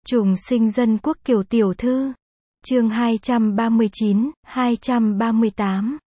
Trùng sinh dân quốc Kiều tiểu thư. Chương 239, 238.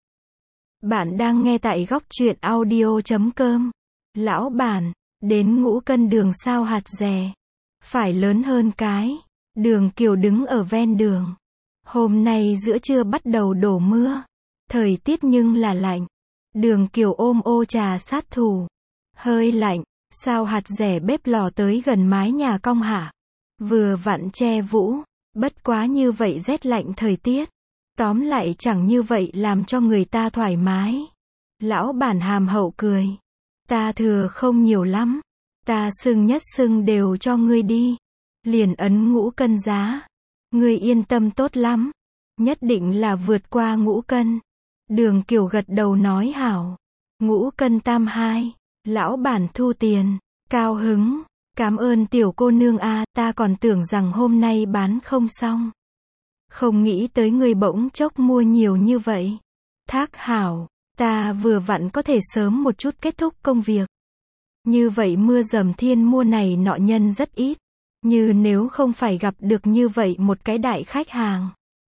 Bạn đang nghe tại góc truyện audio.com. Lão bản, đến ngũ cân đường sao hạt dẻ. Phải lớn hơn cái. Đường Kiều đứng ở ven đường. Hôm nay giữa trưa bắt đầu đổ mưa. Thời tiết nhưng là lạnh. Đường Kiều ôm ô trà sát thủ. Hơi lạnh, sao hạt dẻ bếp lò tới gần mái nhà cong hạ. Vừa vặn che vũ, bất quá như vậy rét lạnh thời tiết. Tóm lại chẳng như vậy làm cho người ta thoải mái. Lão bản hàm hậu cười. Ta thừa không nhiều lắm. Ta xưng nhất xưng đều cho ngươi đi. Liền ấn ngũ cân giá. Ngươi yên tâm tốt lắm. Nhất định là vượt qua ngũ cân. Đường Kiều gật đầu nói hảo. Ngũ cân tam hai. Lão bản thu tiền. Cao hứng. Cảm ơn tiểu cô nương a, ta còn tưởng rằng hôm nay bán không xong. Không nghĩ tới người bỗng chốc mua nhiều như vậy. Thác hảo, ta vừa vặn có thể sớm một chút kết thúc công việc. Như vậy mưa dầm thiên mua này nọ nhân rất ít. Như nếu không phải gặp được như vậy một cái đại khách hàng.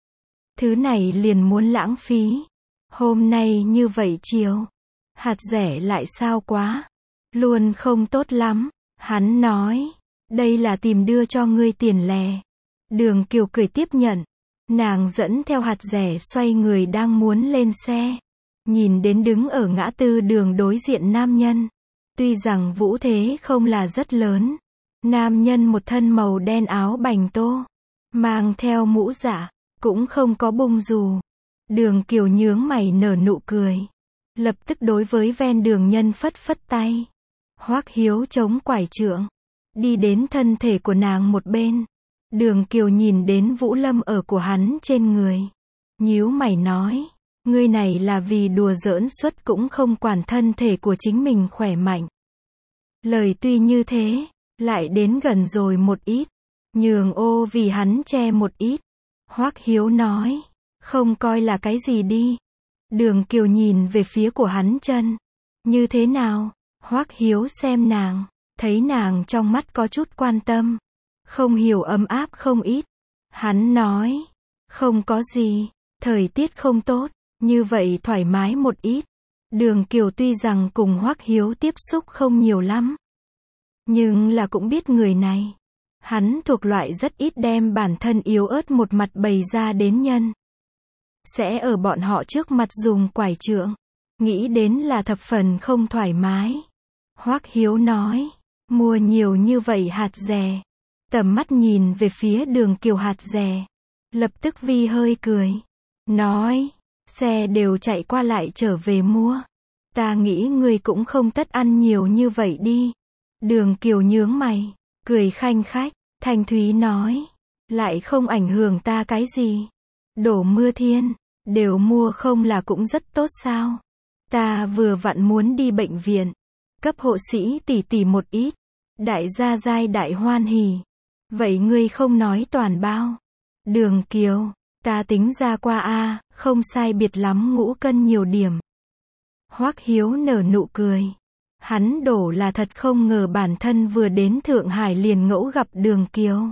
Thứ này liền muốn lãng phí. Hôm nay như vậy chiều. Hạt rẻ lại sao quá. Luôn không tốt lắm. Hắn nói, đây là tìm đưa cho ngươi tiền lẻ. Đường Kiều cười tiếp nhận. Nàng dẫn theo hạt rẻ xoay người đang muốn lên xe. Nhìn đến đứng ở ngã tư đường đối diện nam nhân. Tuy rằng vũ thế không là rất lớn. Nam nhân một thân màu đen áo bành tô. Mang theo mũ dạ, cũng không có bông dù. Đường Kiều nhướng mày nở nụ cười. Lập tức đối với ven đường nhân phất phất tay. Hoắc Hiếu chống quải trượng, đi đến thân thể của nàng một bên. Đường Kiều nhìn đến Vũ Lâm ở của hắn trên người. Nhíu mày nói, ngươi này là vì đùa giỡn suốt cũng không quản thân thể của chính mình khỏe mạnh. Lời tuy như thế, lại đến gần rồi một ít. Nhường ô vì hắn che một ít. Hoắc Hiếu nói, không coi là cái gì đi. Đường Kiều nhìn về phía của hắn chân. Như thế nào? Hoắc Hiếu xem nàng, thấy nàng trong mắt có chút quan tâm, không hiểu ấm áp không ít. Hắn nói, không có gì, thời tiết không tốt, như vậy thoải mái một ít. Đường Kiều tuy rằng cùng Hoắc Hiếu tiếp xúc không nhiều lắm, nhưng là cũng biết người này. Hắn thuộc loại rất ít đem bản thân yếu ớt một mặt bày ra đến nhân. Sẽ ở bọn họ trước mặt dùng quải trượng, nghĩ đến là thập phần không thoải mái. Hoắc Hiếu nói, mua nhiều như vậy hạt dẻ. Tầm mắt nhìn về phía đường Kiều hạt dẻ. Lập tức vi hơi cười. Nói, xe đều chạy qua lại trở về mua. Ta nghĩ ngươi cũng không tất ăn nhiều như vậy đi. Đường Kiều nhướng mày, cười khanh khách. Thanh Thúy nói, lại không ảnh hưởng ta cái gì. Đổ mưa thiên, đều mua không là cũng rất tốt sao. Ta vừa vặn muốn đi bệnh viện. Cấp hộ sĩ tỷ tỷ một ít. Đại gia giai đại hoan hỉ. Vậy ngươi không nói toàn bao. Đường Kiều, ta tính ra qua a, không sai biệt lắm ngũ cân nhiều điểm. Hoắc Hiếu nở nụ cười. Hắn đổ là thật không ngờ bản thân vừa đến Thượng Hải liền ngẫu gặp Đường Kiều.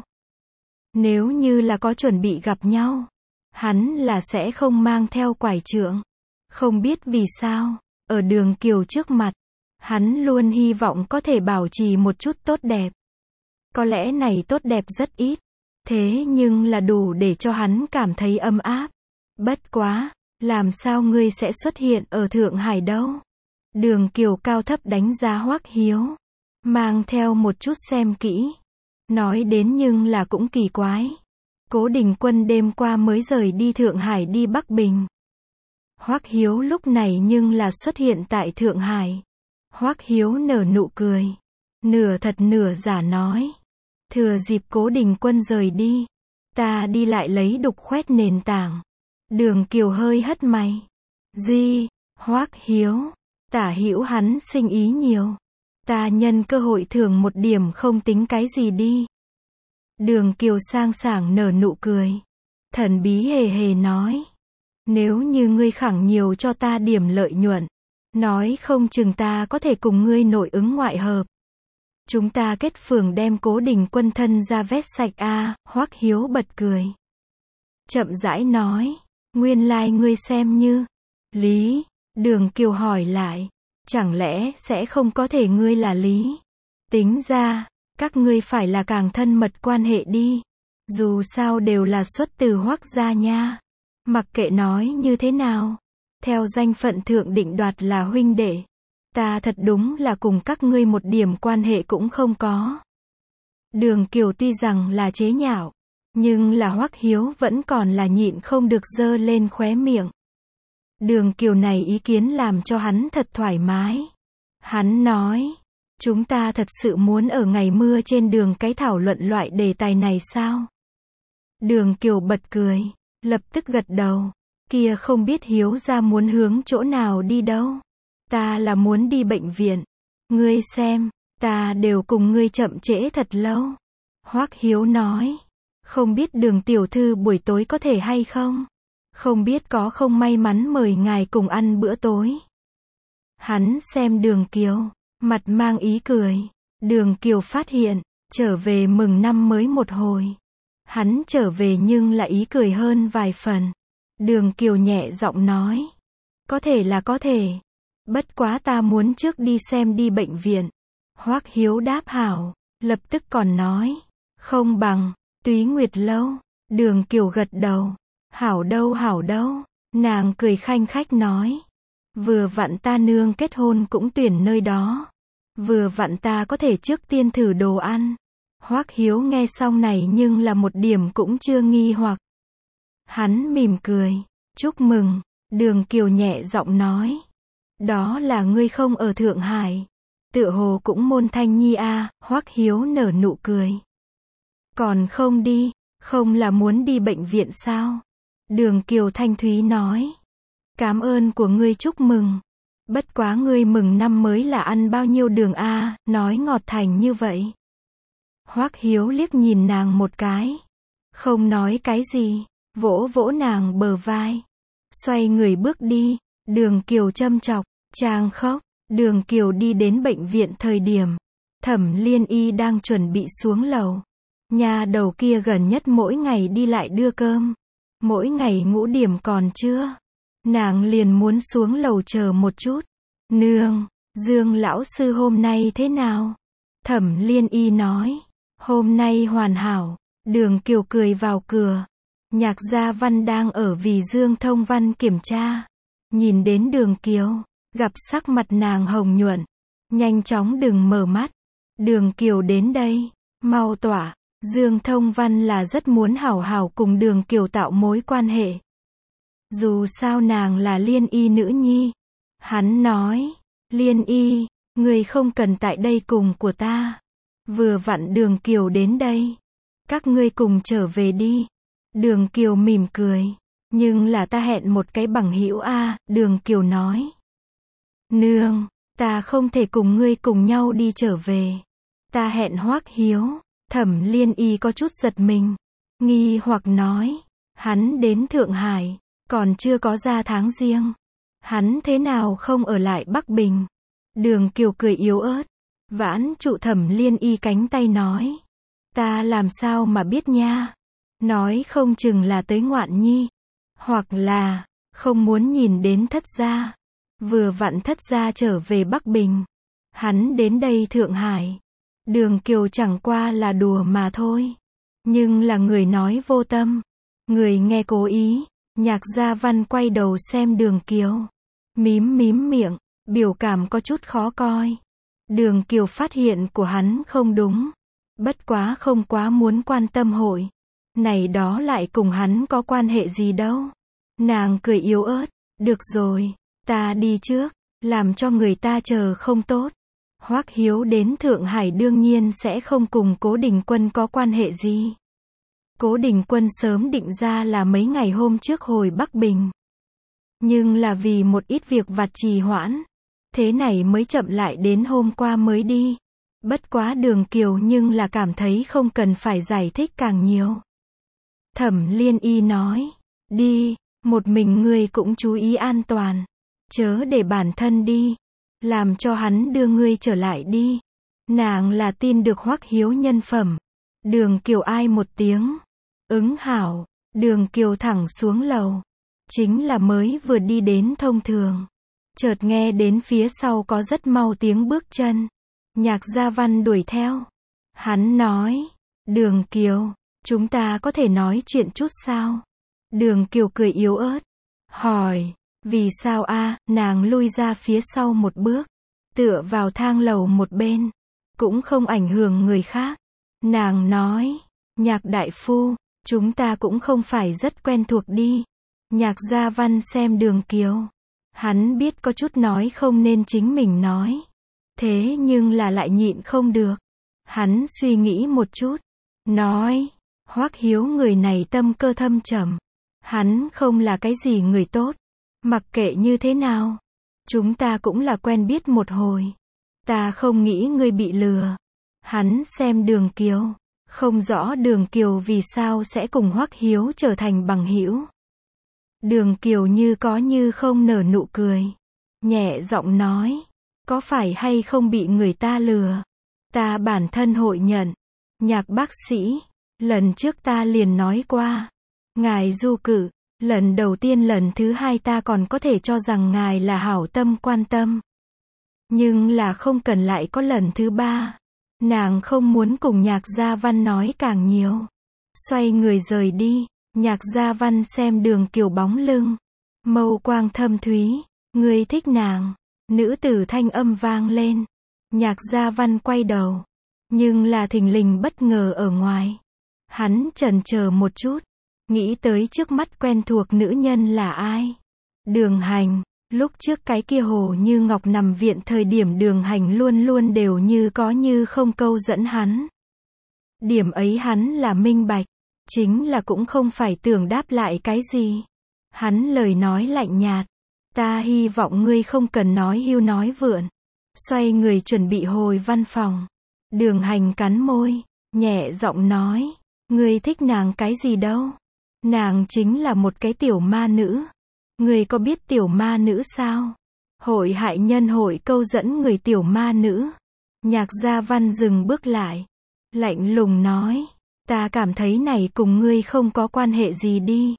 Nếu như là có chuẩn bị gặp nhau, hắn là sẽ không mang theo quải trượng. Không biết vì sao, ở Đường Kiều trước mặt, hắn luôn hy vọng có thể bảo trì một chút tốt đẹp. Có lẽ này tốt đẹp rất ít. Thế nhưng là đủ để cho hắn cảm thấy ấm áp. Bất quá, làm sao ngươi sẽ xuất hiện ở Thượng Hải đâu? Đường Kiều cao thấp đánh giá Hoắc Hiếu. Mang theo một chút xem kỹ. Nói đến nhưng là cũng kỳ quái. Cố Đình Quân đêm qua mới rời đi Thượng Hải đi Bắc Bình. Hoắc Hiếu lúc này nhưng là xuất hiện tại Thượng Hải. Hoắc Hiếu nở nụ cười. Nửa thật nửa giả nói. Thừa dịp Cố Đình Quân rời đi. Ta đi lại lấy đục khoét nền tảng. Đường Kiều hơi hất mày. Gì? Hoắc Hiếu. Tả hữu hắn sinh ý nhiều. Ta nhân cơ hội thưởng một điểm không tính cái gì đi. Đường Kiều sang sảng nở nụ cười. Thần bí hề hề nói. Nếu như ngươi khẳng nhiều cho ta điểm lợi nhuận. Nói không chừng ta có thể cùng ngươi nội ứng ngoại hợp. Chúng ta kết phường đem Cố Đình Quân thân ra vét sạch a. Hoắc Hiếu bật cười. Chậm rãi nói. Nguyên lai ngươi xem như. Lý. Đường Kiều hỏi lại. Chẳng lẽ sẽ không có thể ngươi là Lý? Tính ra, các ngươi phải là càng thân mật quan hệ đi. Dù sao đều là xuất từ Hoắc gia nha. Mặc kệ nói như thế nào. Theo danh phận thượng định đoạt là huynh đệ. Ta thật đúng là cùng các ngươi một điểm quan hệ cũng không có. Đường Kiều tuy rằng là chế nhạo, nhưng là Hoắc Hiếu vẫn còn là nhịn không được giơ lên khóe miệng. Đường Kiều này ý kiến làm cho hắn thật thoải mái. Hắn nói, chúng ta thật sự muốn ở ngày mưa trên đường cái thảo luận loại đề tài này sao? Đường Kiều bật cười, lập tức gật đầu. Kia không biết Hiếu ra muốn hướng chỗ nào đi đâu? Ta là muốn đi bệnh viện. Ngươi xem, ta đều cùng ngươi chậm trễ thật lâu. Hoắc Hiếu nói, không biết Đường tiểu thư buổi tối có thể hay không? Không biết có không may mắn mời ngài cùng ăn bữa tối. Hắn xem Đường Kiều, mặt mang ý cười. Đường Kiều phát hiện, trở về mừng năm mới một hồi. Hắn trở về nhưng là ý cười hơn vài phần. Đường Kiều nhẹ giọng nói, có thể là có thể. Bất quá ta muốn trước đi xem đi bệnh viện. Hoắc Hiếu đáp hảo, lập tức còn nói, không bằng, Túy Nguyệt lâu. Đường Kiều gật đầu, hảo đâu. Nàng cười khanh khách nói, vừa vặn ta nương kết hôn cũng tuyển nơi đó. Vừa vặn ta có thể trước tiên thử đồ ăn. Hoắc Hiếu nghe xong này nhưng là một điểm cũng chưa nghi hoặc. Hắn mỉm cười, chúc mừng. Đường Kiều nhẹ giọng nói, đó là ngươi không ở Thượng Hải. Tựa hồ cũng môn thanh nhi a. Hoắc Hiếu nở nụ cười. Còn không đi, không là muốn đi bệnh viện sao? Đường Kiều thanh thúy nói, cảm ơn của ngươi chúc mừng. Bất quá ngươi mừng năm mới là ăn bao nhiêu đường a, nói ngọt thành như vậy. Hoắc Hiếu liếc nhìn nàng một cái, không nói cái gì, vỗ vỗ nàng bờ vai, xoay người bước đi. Đường Kiều châm chọc, chàng khóc. Đường Kiều đi đến bệnh viện thời điểm, Thẩm Liên Y đang chuẩn bị xuống lầu. Nhà đầu kia gần nhất mỗi ngày đi lại đưa cơm, mỗi ngày ngũ điểm còn chưa, nàng liền muốn xuống lầu chờ một chút. Nương, Dương lão sư hôm nay thế nào? Thẩm Liên Y nói, hôm nay hoàn hảo. Đường Kiều cười vào cửa. Nhạc Gia Văn đang ở vì Dương Thông Văn kiểm tra. Nhìn đến Đường Kiều, gặp sắc mặt nàng hồng nhuận, nhanh chóng đừng mở mắt. Đường Kiều đến đây, mau tỏa. Dương Thông Văn là rất muốn hảo hảo cùng Đường Kiều tạo mối quan hệ. Dù sao nàng là Liên Y nữ nhi. Hắn nói, Liên Y, người không cần tại đây cùng của ta. Vừa vặn Đường Kiều đến đây. Các ngươi cùng trở về đi. Đường Kiều mỉm cười. Nhưng là ta hẹn một cái bằng hữu a. Đường Kiều nói. Nương, ta không thể cùng ngươi cùng nhau đi trở về. Ta hẹn Hoắc Hiếu. Thẩm Liên Y có chút giật mình. Nghi hoặc nói. Hắn đến Thượng Hải, còn chưa có ra tháng riêng. Hắn thế nào không ở lại Bắc Bình? Đường Kiều cười yếu ớt, vãn trụ Thẩm Liên Y cánh tay nói. Ta làm sao mà biết nha? Nói không chừng là tới ngoạn nhi. Hoặc là, không muốn nhìn đến thất gia. Vừa vặn thất gia trở về Bắc Bình. Hắn đến đây Thượng Hải. Đường Kiều chẳng qua là đùa mà thôi. Nhưng là người nói vô tâm. Người nghe cố ý. Nhạc Gia Văn quay đầu xem Đường Kiều. Mím miệng, biểu cảm có chút khó coi. Đường Kiều phát hiện của hắn không đúng. Bất quá không quá muốn quan tâm hội. Này đó lại cùng hắn có quan hệ gì đâu. Nàng cười yếu ớt. Được rồi, ta đi trước. Làm cho người ta chờ không tốt. Hoắc Hiếu đến Thượng Hải đương nhiên sẽ không cùng Cố Đình Quân có quan hệ gì. Cố Đình Quân sớm định ra là mấy ngày hôm trước hồi Bắc Bình. Nhưng là vì một ít việc vặt trì hoãn. Thế này mới chậm lại đến hôm qua mới đi. Bất quá Đường Kiều nhưng là cảm thấy không cần phải giải thích càng nhiều. Thẩm Liên Y nói. Đi, một mình ngươi cũng chú ý an toàn. Chớ để bản thân đi. Làm cho hắn đưa ngươi trở lại đi. Nàng là tin được Hoắc Hiếu nhân phẩm. Đường Kiều ai một tiếng. Ứng hảo. Đường Kiều thẳng xuống lầu. Chính là mới vừa đi đến thông thường. Chợt nghe đến phía sau có rất mau tiếng bước chân. Nhạc Gia Văn đuổi theo. Hắn nói. Đường Kiều, chúng ta có thể nói chuyện chút sao? Đường Kiều cười yếu ớt. Hỏi. Vì sao a? Nàng lui ra phía sau một bước. Tựa vào thang lầu một bên. Cũng không ảnh hưởng người khác. Nàng nói. Nhạc đại phu, chúng ta cũng không phải rất quen thuộc đi. Nhạc Gia Văn xem Đường Kiều. Hắn biết có chút nói không nên chính mình nói. Thế nhưng là lại nhịn không được. Hắn suy nghĩ một chút. Nói. Hoắc Hiếu người này tâm cơ thâm trầm. Hắn không là cái gì người tốt. Mặc kệ như thế nào. Chúng ta cũng là quen biết một hồi. Ta không nghĩ ngươi bị lừa. Hắn xem Đường Kiều. Không rõ Đường Kiều vì sao sẽ cùng Hoắc Hiếu trở thành bằng hữu. Đường Kiều như có như không nở nụ cười. Nhẹ giọng nói. Có phải hay không bị người ta lừa? Ta bản thân hội nhận. Nhạc bác sĩ. Lần trước ta liền nói qua. Ngài du cử. Lần đầu tiên lần thứ hai ta còn có thể cho rằng ngài là hảo tâm quan tâm. Nhưng là không cần lại có lần thứ ba. Nàng không muốn cùng Nhạc Gia Văn nói càng nhiều. Xoay người rời đi. Nhạc Gia Văn xem Đường Kiều bóng lưng. Mâu quang thâm thúy. Ngươi thích nàng. Nữ tử thanh âm vang lên. Nhạc Gia Văn quay đầu. Nhưng là thình lình bất ngờ ở ngoài. Hắn chần chờ một chút. Nghĩ tới trước mắt quen thuộc nữ nhân là ai? Đường Hành. Lúc trước cái kia Hồ Như Ngọc nằm viện thời điểm Đường Hành luôn luôn đều như có như không câu dẫn hắn. Điểm ấy hắn là minh bạch. Chính là cũng không phải tưởng đáp lại cái gì. Hắn lời nói lạnh nhạt. Ta hy vọng ngươi không cần nói hưu nói vượn. Xoay người chuẩn bị hồi văn phòng. Đường Hành cắn môi. Nhẹ giọng nói. Ngươi thích nàng cái gì đâu? Nàng chính là một cái tiểu ma nữ. Ngươi có biết tiểu ma nữ sao? Hội hại nhân hội câu dẫn người tiểu ma nữ. Nhạc Gia Văn dừng bước lại. Lạnh lùng nói. Ta cảm thấy này cùng ngươi không có quan hệ gì đi.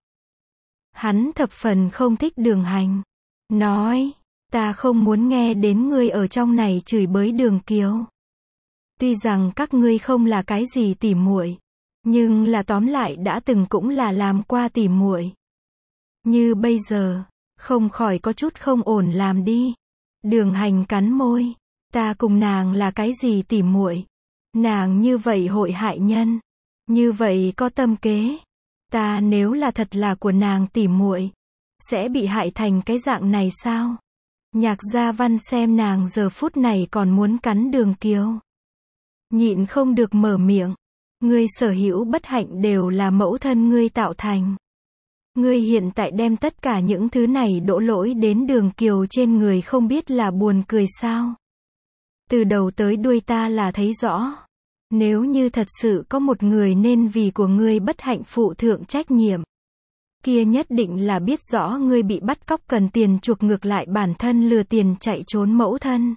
Hắn thập phần không thích Đường Hành. Nói. Ta không muốn nghe đến ngươi ở trong này chửi bới Đường Kiều. Tuy rằng các ngươi không là cái gì tỉ muội. Nhưng là tóm lại đã từng cũng là làm qua tỉ muội. Như bây giờ, không khỏi có chút không ổn làm đi. Đường Hành cắn môi. Ta cùng nàng là cái gì tỉ muội? Nàng như vậy hội hại nhân. Như vậy có tâm kế. Ta nếu là thật là của nàng tỉ muội, sẽ bị hại thành cái dạng này sao? Nhạc Gia Văn xem nàng giờ phút này còn muốn cắn Đường Kiều. Nhịn không được mở miệng. Ngươi sở hữu bất hạnh đều là mẫu thân ngươi tạo thành. Ngươi hiện tại đem tất cả những thứ này đổ lỗi đến Đường Kiều trên người không biết là buồn cười sao? Từ đầu tới đuôi ta là thấy rõ. Nếu như thật sự có một người nên vì của ngươi bất hạnh phụ thượng trách nhiệm, kia nhất định là biết rõ ngươi bị bắt cóc cần tiền chuộc ngược lại bản thân lừa tiền chạy trốn mẫu thân.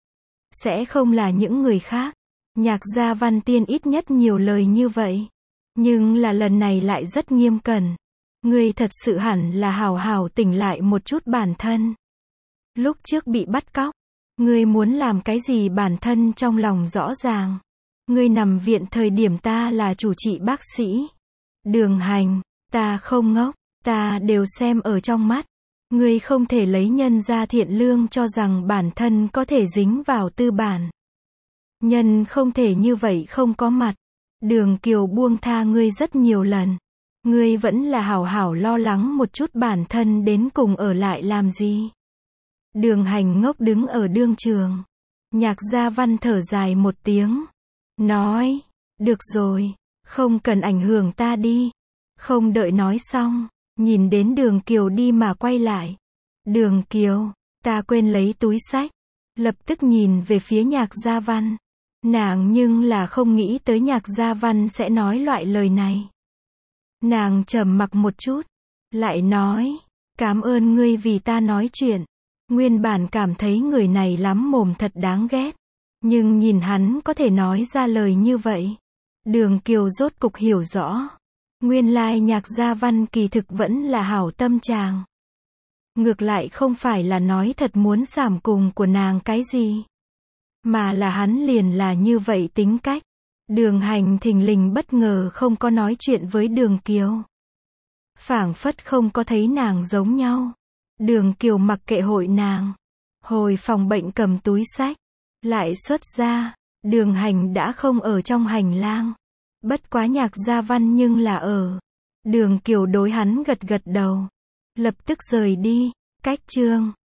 Sẽ không là những người khác. Nhạc Gia Văn Tiên ít nhất nhiều lời như vậy. Nhưng là lần này lại rất nghiêm cẩn. Ngươi thật sự hẳn là hào hào tỉnh lại một chút bản thân. Lúc trước bị bắt cóc, ngươi muốn làm cái gì bản thân trong lòng rõ ràng. Ngươi nằm viện thời điểm ta là chủ trị bác sĩ. Đường Hành, ta không ngốc, ta đều xem ở trong mắt. Ngươi không thể lấy nhân ra thiện lương cho rằng bản thân có thể dính vào tư bản. Nhân không thể như vậy không có mặt. Đường Kiều buông tha ngươi rất nhiều lần. Ngươi vẫn là hảo hảo lo lắng một chút bản thân đến cùng ở lại làm gì. Đường Hành ngốc đứng ở đương trường. Nhạc Gia Văn thở dài một tiếng. Nói. Được rồi. Không cần ảnh hưởng ta đi. Không đợi nói xong. Nhìn đến Đường Kiều đi mà quay lại. Đường Kiều. Ta quên lấy túi xách. Lập tức nhìn về phía Nhạc Gia Văn. Nàng nhưng là không nghĩ tới Nhạc Gia Văn sẽ nói loại lời này. Nàng trầm mặc một chút. Lại nói. Cảm ơn ngươi vì ta nói chuyện. Nguyên bản cảm thấy người này lắm mồm thật đáng ghét. Nhưng nhìn hắn có thể nói ra lời như vậy. Đường Kiều rốt cục hiểu rõ. Nguyên lai Nhạc Gia Văn kỳ thực vẫn là hảo tâm chàng. Ngược lại không phải là nói thật muốn giảm cùng của nàng cái gì. Mà là hắn liền là như vậy tính cách. Đường Hành thình lình bất ngờ không có nói chuyện với Đường Kiều. Phảng phất không có thấy nàng giống nhau. Đường Kiều mặc kệ hội nàng. Hồi phòng bệnh cầm túi sách. Lại xuất ra. Đường Hành đã không ở trong hành lang. Bất quá Nhạc Gia Văn nhưng là ở. Đường Kiều đối hắn gật gật đầu. Lập tức rời đi. Cách chương